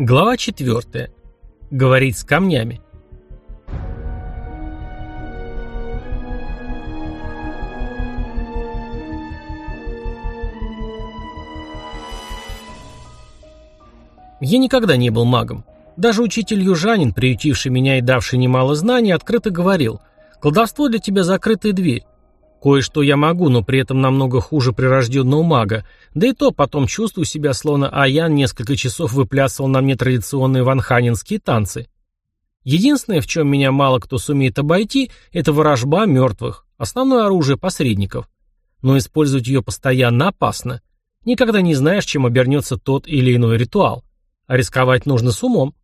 Глава 4. Говорить с камнями. Я никогда не был магом. Даже учитель-южанин, приютивший меня и давший немало знаний, открыто говорил: «Колдовство для тебя закрытая дверь. Кое-что я могу, но при этом намного хуже прирожденного мага, да и то потом чувствую себя, словно Аян несколько часов выплясывал на мне традиционные ванханинские танцы. Единственное, в чем меня мало кто сумеет обойти, это ворожба мертвых, основное оружие посредников. Но использовать ее постоянно опасно. Никогда не знаешь, чем обернется тот или иной ритуал. А рисковать нужно с умом».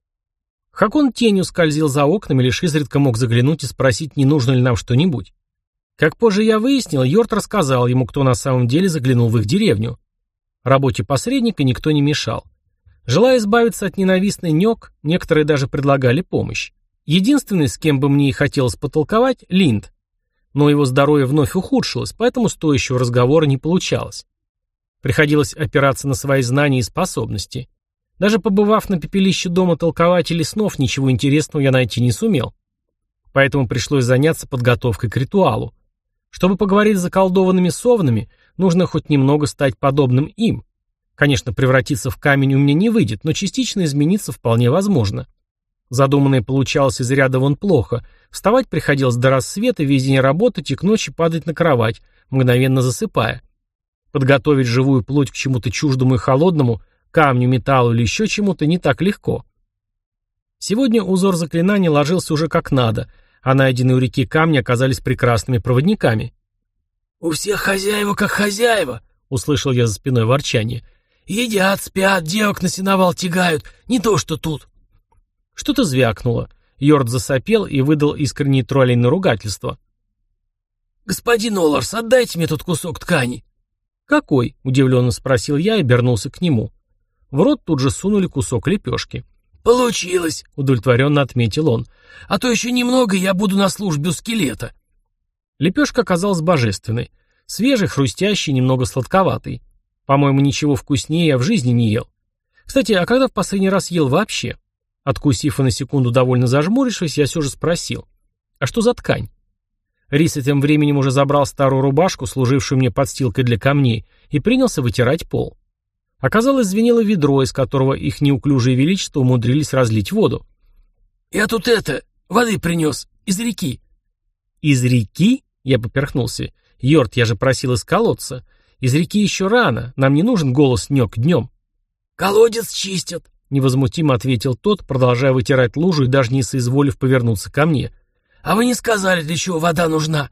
Хакон тенью скользил за окнами, лишь изредка мог заглянуть и спросить, не нужно ли нам что-нибудь. Как позже я выяснил, Йорт рассказал ему, кто на самом деле заглянул в их деревню. Работе посредника никто не мешал. Желая избавиться от ненавистной Нёк, некоторые даже предлагали помощь. Единственный, с кем бы мне и хотелось потолковать, Линд. Но его здоровье вновь ухудшилось, поэтому стоящего разговора не получалось. Приходилось опираться на свои знания и способности. Даже побывав на пепелище дома толкователей снов, ничего интересного я найти не сумел. Поэтому пришлось заняться подготовкой к ритуалу. Чтобы поговорить с заколдованными совнами, нужно хоть немного стать подобным им. Конечно, превратиться в камень у меня не выйдет, но частично измениться вполне возможно. Задуманное получалось из ряда вон плохо. Вставать приходилось до рассвета, весь день работать и к ночи падать на кровать, мгновенно засыпая. Подготовить живую плоть к чему-то чуждому и холодному, камню, металлу или еще чему-то, не так легко. Сегодня узор заклинаний ложился уже как надо, а найденные у реки камни оказались прекрасными проводниками. «У всех хозяева как хозяева», — услышал я за спиной ворчание. «Едят, спят, девок на сеновал тягают, не то что тут». Что-то звякнуло. Йорд засопел и выдал искреннее троллейное ругательство. «Господин Оларс, отдайте мне тут кусок ткани». «Какой?» — удивленно спросил я и обернулся к нему. В рот тут же сунули кусок лепешки. «Получилось», — удовлетворенно отметил он. «А то еще немного, и я буду на службе у скелета». Лепешка оказалась божественной. Свежей, хрустящей, немного сладковатой. По-моему, ничего вкуснее я в жизни не ел. Кстати, а когда в последний раз ел вообще? Откусив и на секунду довольно зажмурившись, я все же спросил: «А что за ткань?» Рис тем временем уже забрал старую рубашку, служившую мне подстилкой для камней, и принялся вытирать пол. Оказалось, звенело ведро, из которого их неуклюжее величество умудрились разлить воду. «Я тут воды принес, из реки». «Из реки?» — я поперхнулся. «Йорт, я же просил из колодца. Из реки еще рано, нам не нужен голос Нёк днем». «Колодец чистят», — невозмутимо ответил тот, продолжая вытирать лужу и даже не соизволив повернуться ко мне. «А вы не сказали, для чего вода нужна?»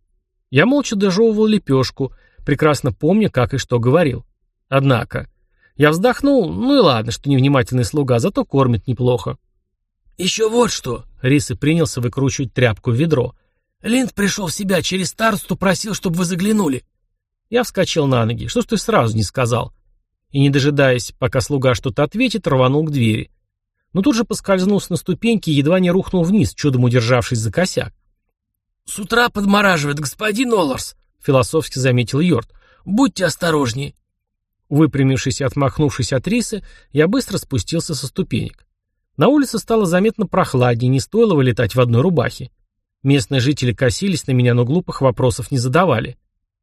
Я молча дожевывал лепешку, прекрасно помня, как и что говорил. Однако... Я вздохнул, ну и ладно, что невнимательный слуга, зато кормит неплохо. «Еще вот что!» — Рис и принялся выкручивать тряпку в ведро. «Линд пришел в себя, через старосту просил, чтобы вы заглянули». Я вскочил на ноги. Что ж ты сразу не сказал? И, не дожидаясь, пока слуга что-то ответит, рванул к двери. Но тут же поскользнулся на ступеньки и едва не рухнул вниз, чудом удержавшись за косяк. «С утра подмораживает господин Оларс», — философски заметил Йорт. «Будьте осторожнее». Выпрямившись и отмахнувшись от Риса, я быстро спустился со ступенек. На улице стало заметно прохладнее, не стоило вылетать в одной рубахе. Местные жители косились на меня, но глупых вопросов не задавали.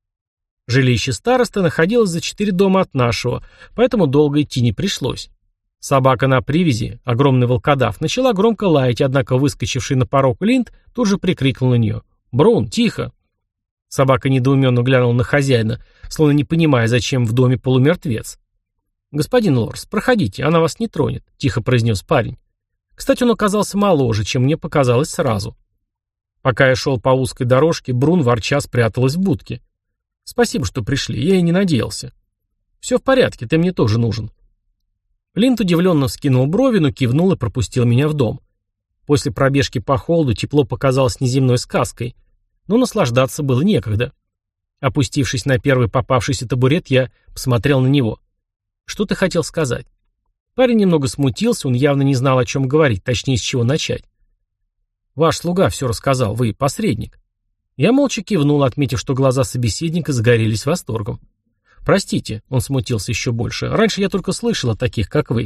Жилище старосты находилось за 4 дома от нашего, поэтому долго идти не пришлось. Собака на привязи, огромный волкодав, начала громко лаять, однако выскочивший на порог Линд тут же прикрикнул на нее: «Брун, тихо!» Собака недоуменно глянула на хозяина, словно не понимая, зачем в доме полумертвец. «Господин Лорс, проходите, она вас не тронет», — тихо произнес парень. Кстати, он оказался моложе, чем мне показалось сразу. Пока я шел по узкой дорожке, Брун ворча спряталась в будке. «Спасибо, что пришли, я и не надеялся». «Все в порядке, ты мне тоже нужен». Линд удивленно вскинул брови, но кивнул и пропустил меня в дом. После пробежки по холоду тепло показалось неземной сказкой, но наслаждаться было некогда. Опустившись на первый попавшийся табурет, я посмотрел на него. «Что ты хотел сказать?» Парень немного смутился, он явно не знал, о чем говорить, точнее, с чего начать. «Ваш слуга все рассказал, вы посредник». Я молча кивнул, отметив, что глаза собеседника загорелись восторгом. «Простите», — он смутился еще больше, — «раньше я только слышал о таких, как вы.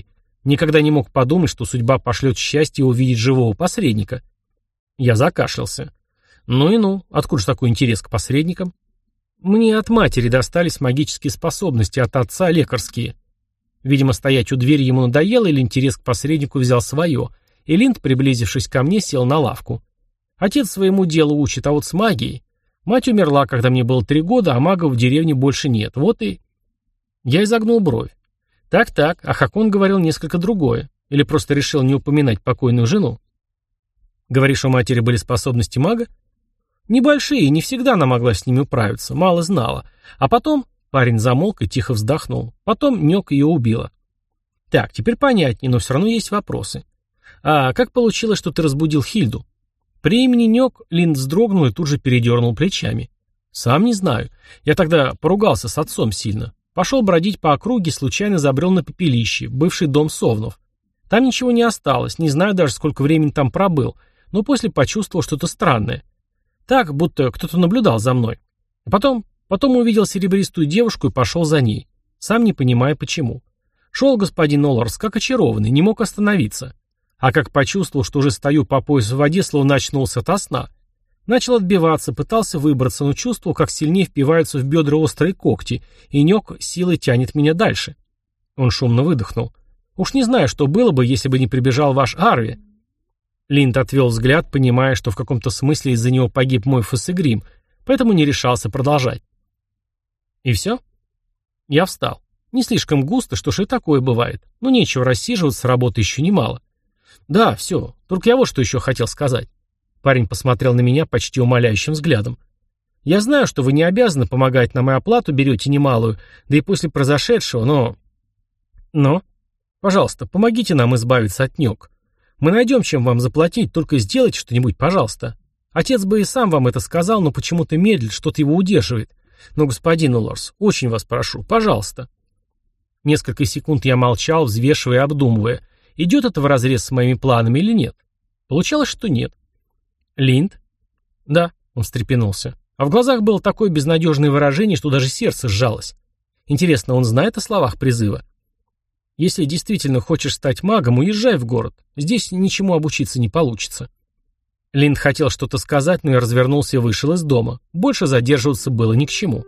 Никогда не мог подумать, что судьба пошлет счастье увидеть живого посредника. Я закашлялся. Ну и ну, откуда же такой интерес к посредникам? Мне от матери достались магические способности, от отца лекарские. Видимо, стоять у двери ему надоело, или интерес к посреднику взял свое, и Линд, приблизившись ко мне, сел на лавку. Отец своему делу учит, а вот с магией. Мать умерла, когда мне было 3 года, а магов в деревне больше нет. Вот и... Я изогнул бровь. Так, а Хакон говорил несколько другое. Или просто решил не упоминать покойную жену. Говоришь, у матери были способности мага? Небольшие, не всегда она могла с ними управиться, мало знала. А потом... Парень замолк и тихо вздохнул. Потом Нёк ее убила. Так, теперь понятнее, но все равно есть вопросы. А как получилось, что ты разбудил Хильду? При имени Нёк Линд вздрогнул и тут же передернул плечами. Сам не знаю. Я тогда поругался с отцом сильно. Пошел бродить по округе, случайно забрел на пепелище, бывший дом Совнов. Там ничего не осталось, не знаю даже, сколько времени там пробыл, но после почувствовал что-то странное. Так, будто кто-то наблюдал за мной. А потом увидел серебристую девушку и пошел за ней, сам не понимая почему. Шел господин Олларс как очарованный, не мог остановиться. А как почувствовал, что уже стою по пояс в воде, словно очнулся ото сна. Начал отбиваться, пытался выбраться, но чувствовал, как сильнее впиваются в бедра острые когти, и Нёк силой тянет меня дальше. Он шумно выдохнул. Уж не знаю, что было бы, если бы не прибежал ваш Арви. Линд отвел взгляд, понимая, что в каком-то смысле из-за него погиб мой Фосегрим, поэтому не решался продолжать. И все? Я встал. Не слишком густо, что ж и такое бывает. Но нечего рассиживаться, работы еще немало. Да, все. Только я вот что еще хотел сказать. Парень посмотрел на меня почти умоляющим взглядом. Я знаю, что вы не обязаны помогать нам и оплату берете немалую, да и после произошедшего, но... Пожалуйста, помогите нам избавиться от Нёк. Мы найдем, чем вам заплатить, только сделайте что-нибудь, пожалуйста. Отец бы и сам вам это сказал, но почему-то медлит, что-то его удерживает. Но, господин Уларс, очень вас прошу, пожалуйста. Несколько секунд я молчал, взвешивая и обдумывая, идет это вразрез с моими планами или нет. Получалось, что нет. Линд? Да, он встрепенулся. А в глазах было такое безнадежное выражение, что даже сердце сжалось. Интересно, он знает о словах призыва? Если действительно хочешь стать магом, уезжай в город. Здесь ничему обучиться не получится. Линд хотел что-то сказать, но я развернулся и вышел из дома. Больше задерживаться было ни к чему.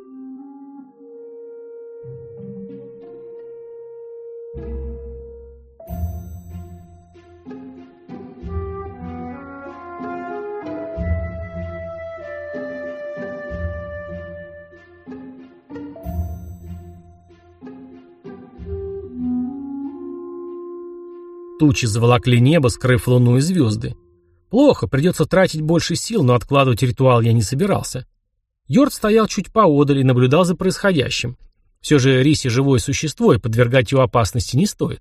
Тучи заволокли небо, скрыв луну и звезды. Плохо, придется тратить больше сил, но откладывать ритуал я не собирался. Йорд стоял чуть поодаль и наблюдал за происходящим. Все же Риси живое существо, и подвергать его опасности не стоит.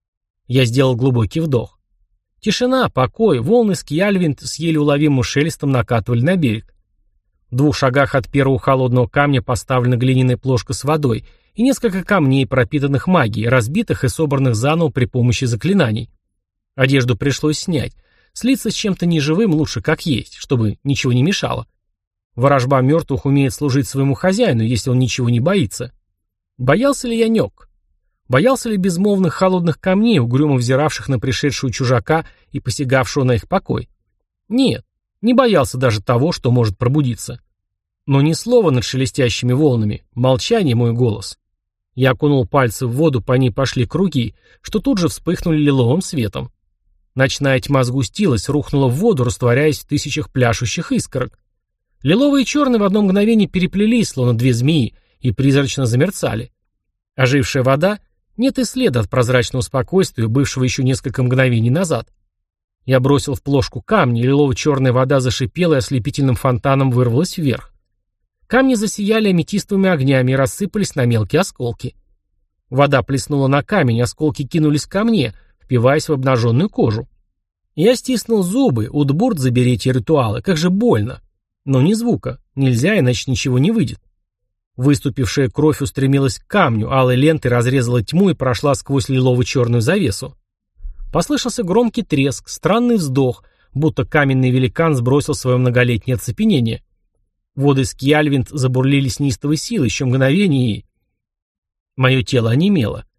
Я сделал глубокий вдох. Тишина, покой, волны Скьяльвинд с еле уловимым шелестом накатывали на берег. В 2 шагах от первого холодного камня поставлена глиняная плошка с водой и несколько камней, пропитанных магией, разбитых и собранных заново при помощи заклинаний. Одежду пришлось снять. Слиться с чем-то неживым лучше как есть, чтобы ничего не мешало. Ворожба мертвых умеет служить своему хозяину, если он ничего не боится. Боялся ли я Нёк? Боялся ли безмолвных холодных камней, угрюмо взиравших на пришедшего чужака и посягавшего на их покой? Нет, не боялся даже того, что может пробудиться. Но ни слова над шелестящими волнами, молчание мой голос. Я окунул пальцы в воду, по ней пошли круги, что тут же вспыхнули лиловым светом. Ночная тьма сгустилась, рухнула в воду, растворяясь в тысячах пляшущих искорок. Лиловые и черные в одно мгновение переплелись, словно 2 змеи, и призрачно замерцали. Ожившая вода — нет и следа от прозрачного спокойствия, бывшего еще несколько мгновений назад. Я бросил в плошку камни, лилово-черная вода зашипела и ослепительным фонтаном вырвалась вверх. Камни засияли аметистовыми огнями и рассыпались на мелкие осколки. Вода плеснула на камень, осколки кинулись ко мне, впиваясь в обнаженную кожу. Я стиснул зубы, Утбурд, заберите ритуалы, как же больно. Но ни звука, нельзя, иначе ничего не выйдет. Выступившая кровь устремилась к камню, алой лентой разрезала тьму и прошла сквозь лилово-черную завесу. Послышался громкий треск, странный вздох, будто каменный великан сбросил свое многолетнее оцепенение. Воды Скьяльвинд забурлили с неистовой силой, еще мгновение и... Мое тело онемело.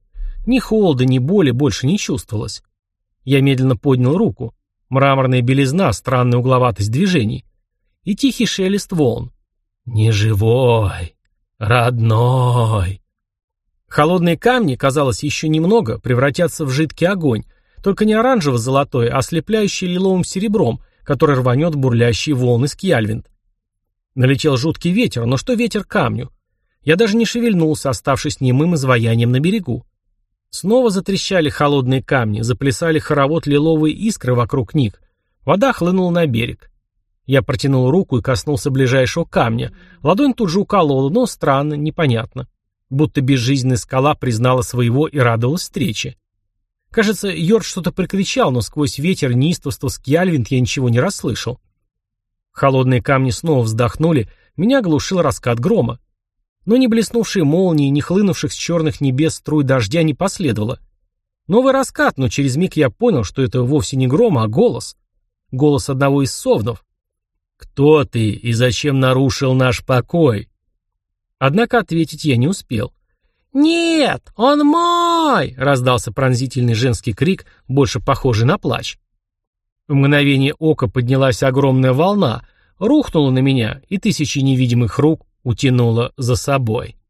Ни холода, ни боли больше не чувствовалось. Я медленно поднял руку. Мраморная белизна, странная угловатость движений. И тихий шелест волн. «Неживой, родной». Холодные камни, казалось, еще немного превратятся в жидкий огонь, только не оранжево-золотой, а ослепляющий лиловым серебром, который рванет бурлящие волны Скьяльвинд. Налетел жуткий ветер, но что ветер к камню? Я даже не шевельнулся, оставшись немым изваянием на берегу. Снова затрещали холодные камни, заплясали хоровод лиловые искры вокруг них. Вода хлынула на берег. Я протянул руку и коснулся ближайшего камня. Ладонь тут же уколола, но странно, непонятно. Будто безжизненная скала признала своего и радовалась встрече. Кажется, Йорд что-то прикричал, но сквозь ветер неистовства Скьяльвинд я ничего не расслышал. Холодные камни снова вздохнули, меня оглушил раскат грома. Но ни блеснувшие молнии, ни хлынувших с черных небес струй дождя не последовало. Новый раскат, но через миг я понял, что это вовсе не гром, а голос. Голос одного из совнов. «Кто ты и зачем нарушил наш покой?» Однако ответить я не успел. «Нет, он мой!» — раздался пронзительный женский крик, больше похожий на плач. В мгновение ока поднялась огромная волна, рухнула на меня, и тысячи невидимых рук утянула за собой.